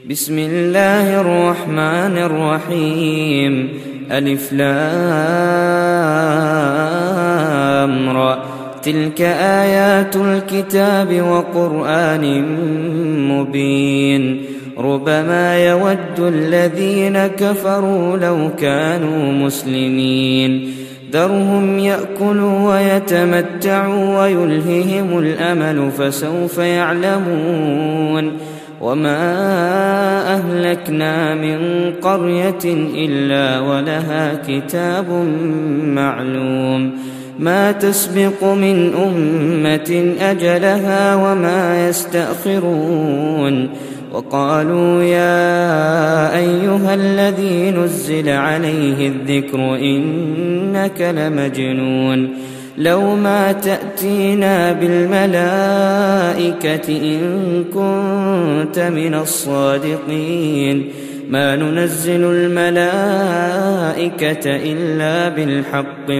بسم الله الرحمن الرحيم. ألف لام را. تلك آيات الكتاب وقرآن مبين. ربما يود الذين كفروا لو كانوا مسلمين. ذرهم يأكلوا ويتمتعوا ويلههم الأمل فسوف يعلمون. وما أهلكنا من قرية إلا ولها كتاب معلوم. ما تسبق من أمة أجلها وما يستأخرون. وقالوا يا أيها الذي نزل عليه الذكر إنك لمجنون. لو ما تأتينا بالملائكة إن كنت من الصادقين. ما ننزل الملائكة إلا بالحق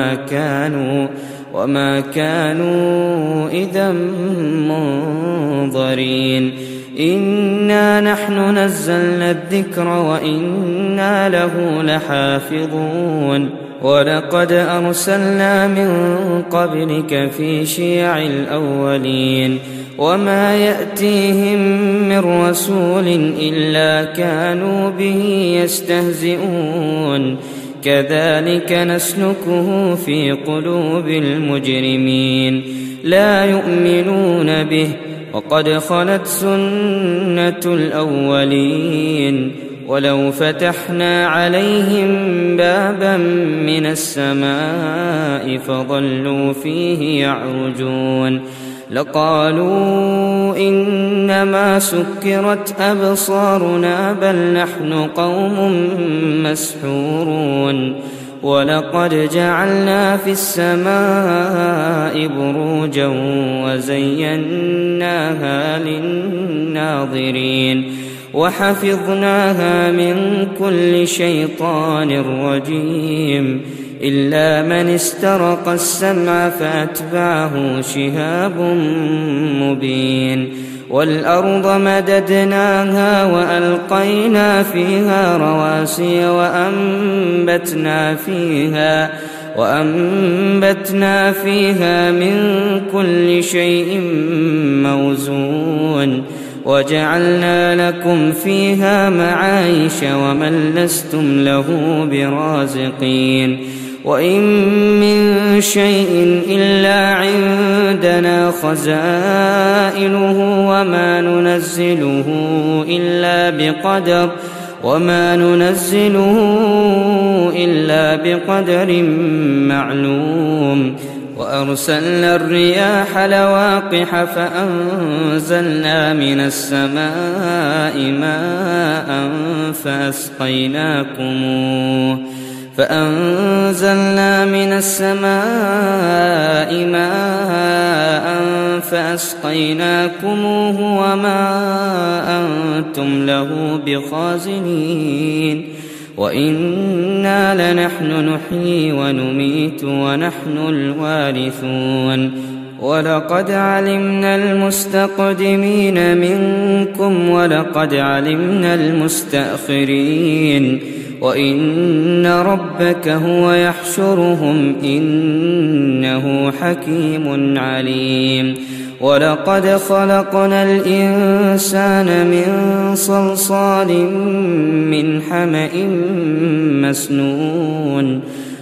وما كانوا إذا منظرين. إنا نحن نزلنا الذكر وإنا له لحافظون. ولقد أرسلنا من قبلك في شيع الأولين. وما يأتيهم من رسول إلا كانوا به يستهزئون. كذلك نسلكه في قلوب المجرمين. لا يؤمنون به وقد خلت سنة الأولين. ولو فتحنا عليهم بابا من السماء فظلوا فيه يعرجون لقالوا إنما سكرت أبصارنا بل نحن قوم مسحورون. ولقد جعلنا في السماء بروجا وزيناها للناظرين وحفظناها من كل شيطان رجيم إلا من استرق السمع فأتبعه شهاب مبين. والأرض مددناها وألقينا فيها رواسي وأنبتنا فيها من كل شيء موزون. وجعلنا لكم فيها معايش ومن لستم له برازقين. وإن من شيء إلا عندنا خزائنه وما ننزله إلا بقدر معلوم. وأرسلنا الرياح لواقح فأنزلنا من السماء ماء فأسقيناكموه وما أنتم له بخازنين. وإنا لنحن نحيي ونميت ونحن الوارثون. ولقد علمنا المستقدمين منكم ولقد علمنا المستأخرين. وإن ربك هو يحشرهم إنه حكيم عليم. ولقد خلقنا الإنسان من صلصال من حمأ مسنون.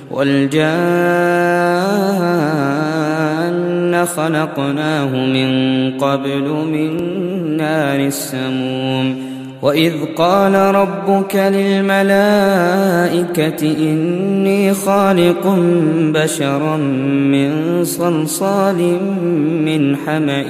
والجان خلقناه من قبل من نار السموم. وإذ قال ربك للملائكة إني خالق بشرا من صلصال من حمأ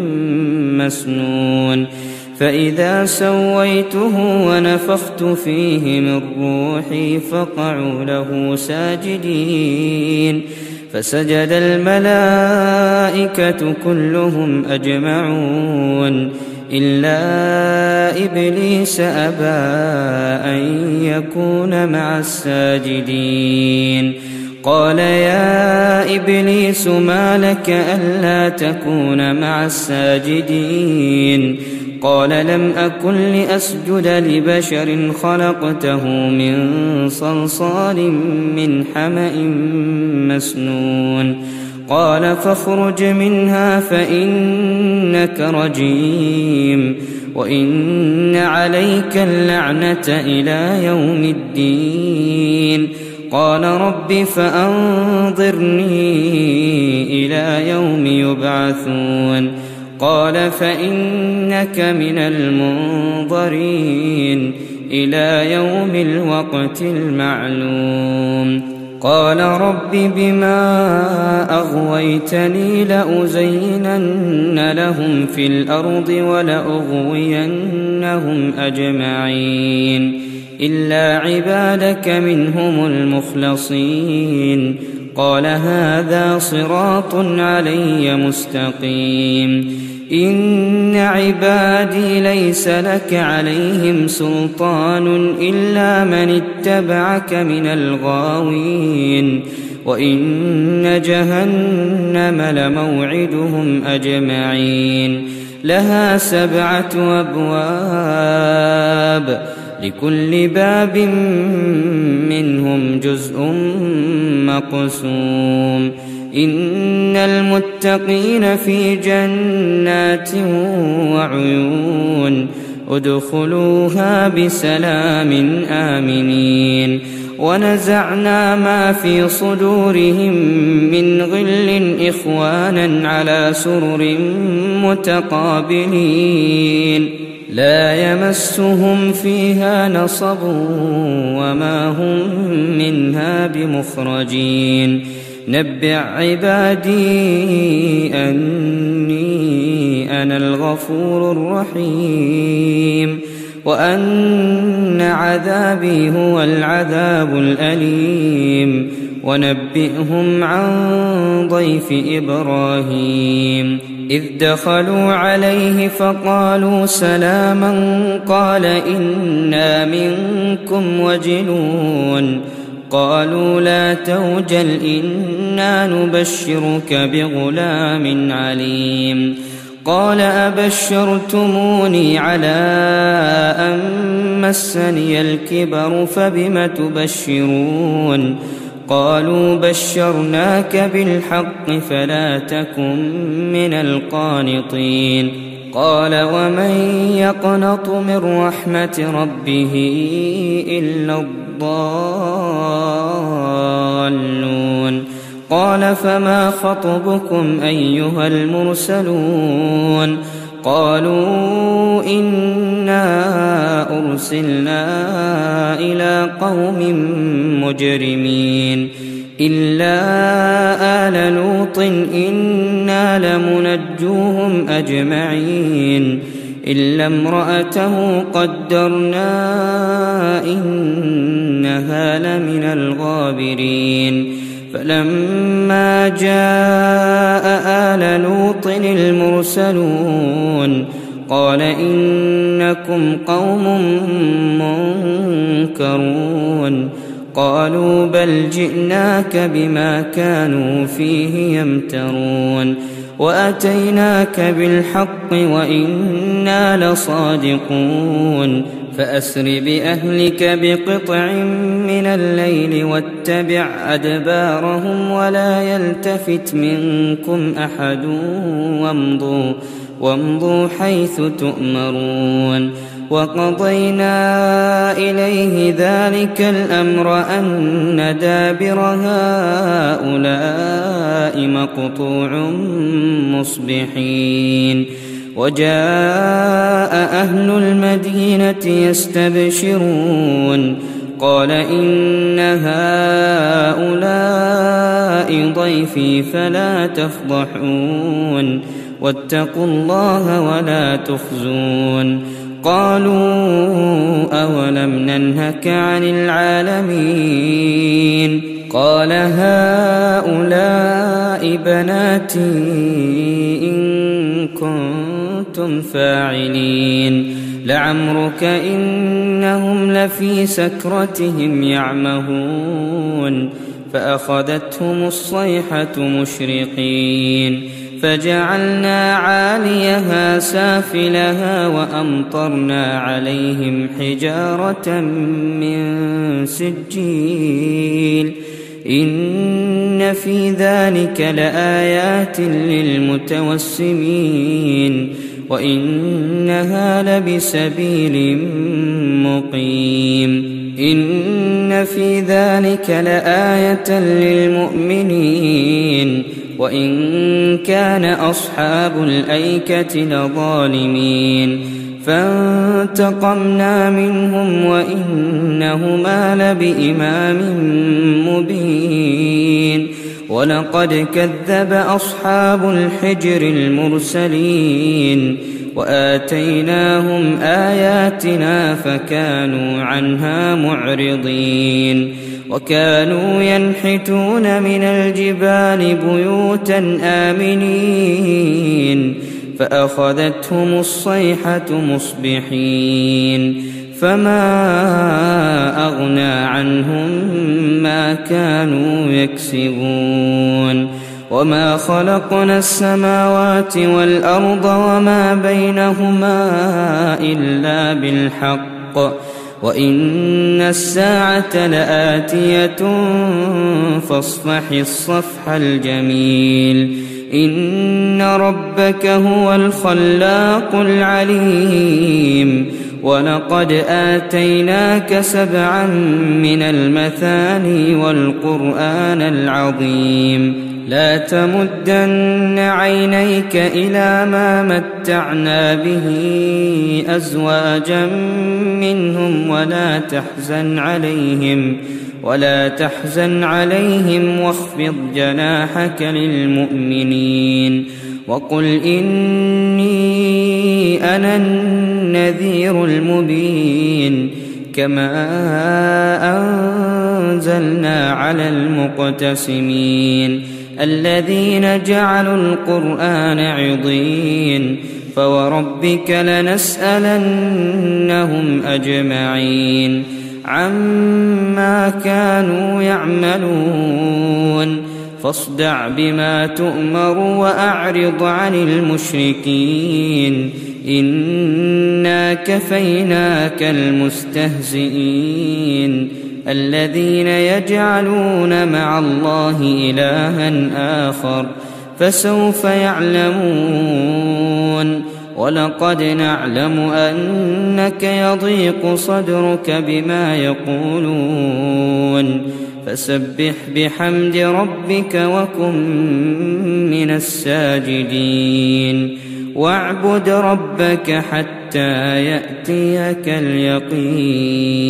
مسنون. فإذا سويته ونفخت فيه من روحي فقعوا له ساجدين. فسجد الملائكة كلهم أجمعون إلا إبليس أبى أن يكون مع الساجدين. قال يا إبليس ما لك ألا تكون مع الساجدين؟ قال لم أكن لأسجد لبشر خلقته من صلصال من حمأ مسنون قال فاخرج منها فإنك رجيم وإن عليك اللعنة إلى يوم الدين قال رب فأنظرني إلى يوم يبعثون قال فإنك من المنظرين إلى يوم الوقت المعلوم قال رب بما أغويتني لأزينن لهم في الأرض ولأغوينهم أجمعين إلا عبادك منهم المخلصين قال هذا صراط علي مستقيم إن عبادي ليس لك عليهم سلطان إلا من اتبعك من الغاوين وإن جهنم لموعدهم أجمعين لها 7 أبواب لكل باب منهم جزء مقسوم إن المتقين في جنات وعيون ادخلوها بسلام آمنين ونزعنا ما في صدورهم من غل إخوانا على سرر متقابلين لا يمسهم فيها نصب وما هم منها بمخرجين نبئ عبادي أني أنا الغفور الرحيم وأن عذابي هو العذاب الأليم ونبئهم عن ضيف إبراهيم إذ دخلوا عليه فقالوا سلاما قال إنا منكم وجلون قالوا لا توجل إنا نبشرك بغلام عليم قال أبشرتموني على أن مسني الكبر فبم تبشرون قالوا بشرناك بالحق فلا تكن من القانطين قال ومن يقنط من رحمة ربه إلا الضالون قال فما خطبكم أيها المرسلون قالوا إنا أرسلنا إلى قوم مجرمين إلا آل لوط إنا لمنجوهم أجمعين إلا امرأته قدرنا إنها لمن الغابرين فلما جاء آل لوط المرسلون قال إنكم قوم منكرون قالوا بل جئناك بما كانوا فيه يمترون وأتيناك بالحق وإنا لصادقون فأسر بأهلك بقطع من الليل واتبع أدبارهم ولا يلتفت منكم أحد وامضوا حيث تؤمرون وقضينا إليه ذلك الأمر أن دابر هؤلاء مقطوع مصبحين وجاء أهل المدينة يستبشرون قال إن هؤلاء ضيفي فلا تفضحون واتقوا الله ولا تخزون قالوا أولم ننهك عن العالمين قال هؤلاء بناتي إن كنتم فاعلين لعمرك إنهم لفي سكرتهم يعمهون فأخذتهم الصيحة مشرقين فجعلنا عاليها سافلها وأمطرنا عليهم حجارة من سجيل إن في ذلك لآيات للمتوسمين وإنها لبسبيل مقيم إن في ذلك لآية للمؤمنين وإن كان أصحاب الأيكة لظالمين فانتقمنا منهم وإنهما لبإمام مبين ولقد كذب أصحاب الحجر المرسلين وآتيناهم آياتنا فكانوا عنها معرضين وكانوا ينحتون من الجبال بيوتا آمنين فأخذتهم الصيحة مصبحين فما أغنى عنهم ما كانوا يكسبون وما خلقنا السماوات والأرض وما بينهما إلا بالحق وإن الساعة لآتية فاصفح الصفح الجميل إن ربك هو الخلاق العليم ولقد آتيناك 7 من المثاني والقرآن العظيم لا تمدن عينيك إلى ما متعنا به أزواجا منهم ولا تحزن عليهم واخفض جناحك للمؤمنين وقل إني أنا النذير المبين كما أنزلنا على المقتسمين الذين جعلوا القرآن عضين فوربك لنسألنهم أجمعين عما كانوا يعملون فاصدع بما تؤمر وأعرض عن المشركين إنا كفيناك المستهزئين الذين يجعلون مع الله إلها آخر فسوف يعلمون ولقد نعلم أنك يضيق صدرك بما يقولون فسبح بحمد ربك وكن من الساجدين واعبد ربك حتى يأتيك اليقين.